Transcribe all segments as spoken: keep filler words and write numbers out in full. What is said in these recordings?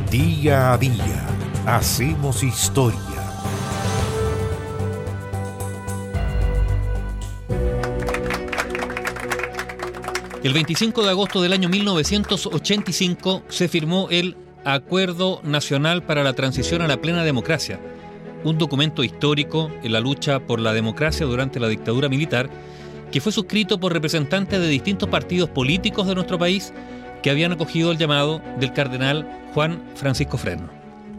Día a día hacemos historia. El veinticinco de agosto del año mil novecientos ochenta y cinco se firmó el Acuerdo Nacional para la Transición a la Plena Democracia, un documento histórico en la lucha por la democracia durante la dictadura militar, que fue suscrito por representantes de distintos partidos políticos de nuestro país que habían acogido el llamado del cardenal Juan Francisco Fresno.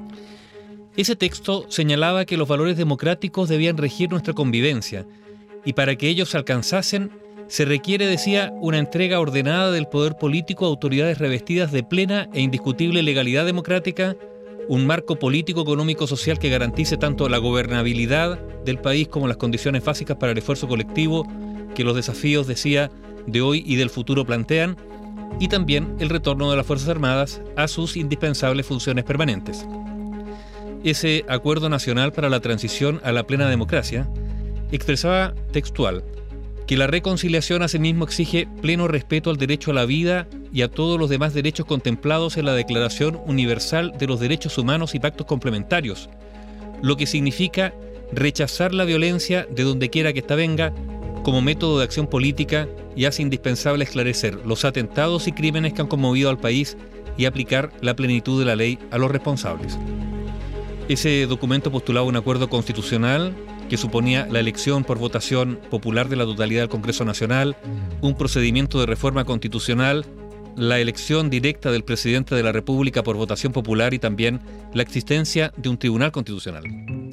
Ese texto señalaba que los valores democráticos debían regir nuestra convivencia, y para que ellos se alcanzasen, se requiere, decía, una entrega ordenada del poder político a autoridades revestidas de plena e indiscutible legalidad democrática, un marco político, económico, social que garantice tanto la gobernabilidad del país como las condiciones básicas para el esfuerzo colectivo que los desafíos, decía, de hoy y del futuro plantean, y también el retorno de las Fuerzas Armadas a sus indispensables funciones permanentes. Ese Acuerdo Nacional para la Transición a la Plena Democracia expresaba textual que la reconciliación asimismo exige pleno respeto al derecho a la vida y a todos los demás derechos contemplados en la Declaración Universal de los Derechos Humanos y pactos complementarios, lo que significa rechazar la violencia de donde quiera que ésta venga como método de acción política, y hace indispensable esclarecer los atentados y crímenes que han conmovido al país y aplicar la plenitud de la ley a los responsables. Ese documento postulaba un acuerdo constitucional que suponía la elección por votación popular de la totalidad del Congreso Nacional, un procedimiento de reforma constitucional, la elección directa del presidente de la República por votación popular y también la existencia de un tribunal constitucional.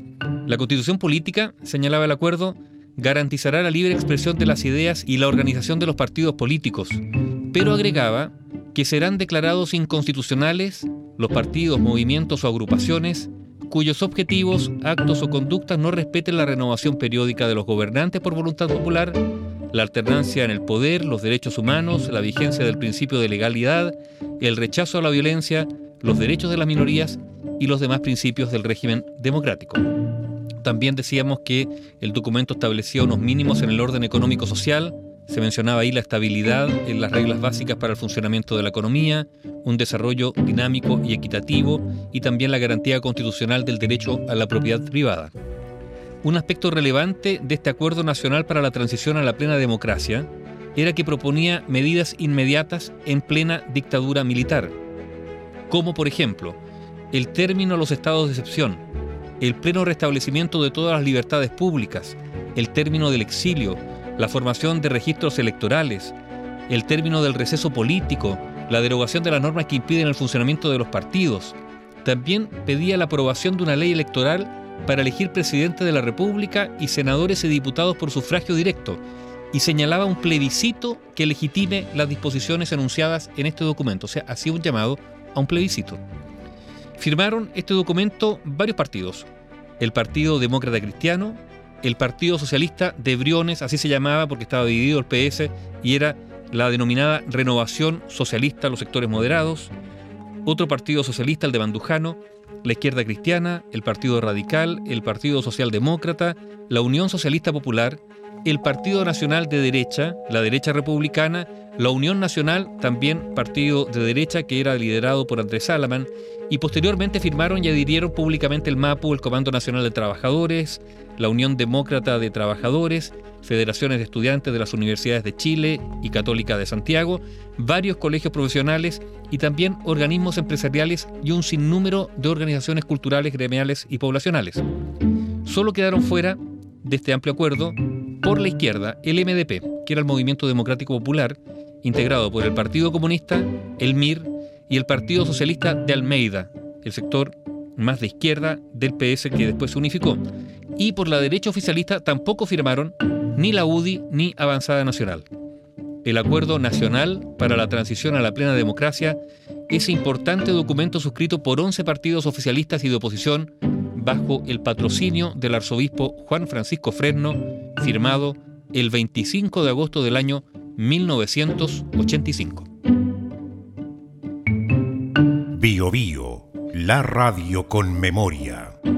La Constitución política, señalaba el acuerdo, garantizará la libre expresión de las ideas y la organización de los partidos políticos, pero agregaba que serán declarados inconstitucionales los partidos, movimientos o agrupaciones cuyos objetivos, actos o conductas no respeten la renovación periódica de los gobernantes por voluntad popular, la alternancia en el poder, los derechos humanos, la vigencia del principio de legalidad, el rechazo a la violencia, los derechos de las minorías y los demás principios del régimen democrático. También decíamos que el documento establecía unos mínimos en el orden económico-social, se mencionaba ahí la estabilidad en las reglas básicas para el funcionamiento de la economía, un desarrollo dinámico y equitativo y también la garantía constitucional del derecho a la propiedad privada. Un aspecto relevante de este Acuerdo Nacional para la Transición a la Plena Democracia era que proponía medidas inmediatas en plena dictadura militar, como por ejemplo el término a los estados de excepción, el pleno restablecimiento de todas las libertades públicas, el término del exilio, la formación de registros electorales, el término del receso político, la derogación de las normas que impiden el funcionamiento de los partidos. También pedía la aprobación de una ley electoral para elegir presidente de la República y senadores y diputados por sufragio directo, y señalaba un plebiscito que legitime las disposiciones enunciadas en este documento, o sea, hacía un llamado a un plebiscito. Firmaron este documento varios partidos: el Partido Demócrata Cristiano, el Partido Socialista de Briones, así se llamaba porque estaba dividido el P S y era la denominada Renovación Socialista, los sectores moderados, otro partido socialista, el de Bandujano, la Izquierda Cristiana, el Partido Radical, el Partido Socialdemócrata, la Unión Socialista Popular, el Partido Nacional de Derecha, la Derecha Republicana, la Unión Nacional, también partido de derecha que era liderado por Andrés Salaman, y posteriormente firmaron y adhirieron públicamente el MAPU, el Comando Nacional de Trabajadores, la Unión Demócrata de Trabajadores, federaciones de estudiantes de las universidades de Chile y Católica de Santiago, varios colegios profesionales y también organismos empresariales y un sinnúmero de organizaciones culturales, gremiales y poblacionales. Solo quedaron fuera de este amplio acuerdo, por la izquierda, el M D P, que era el Movimiento Democrático Popular, integrado por el Partido Comunista, el M I R y el Partido Socialista de Almeida, el sector más de izquierda del P S que después se unificó. Y por la derecha oficialista tampoco firmaron ni la U D I ni Avanzada Nacional. El Acuerdo Nacional para la Transición a la Plena Democracia, ese importante documento suscrito por once partidos oficialistas y de oposición, bajo el patrocinio del arzobispo Juan Francisco Fresno, firmado el veinticinco de agosto del año mil novecientos ochenta y cinco. Bio Bio, la radio con memoria.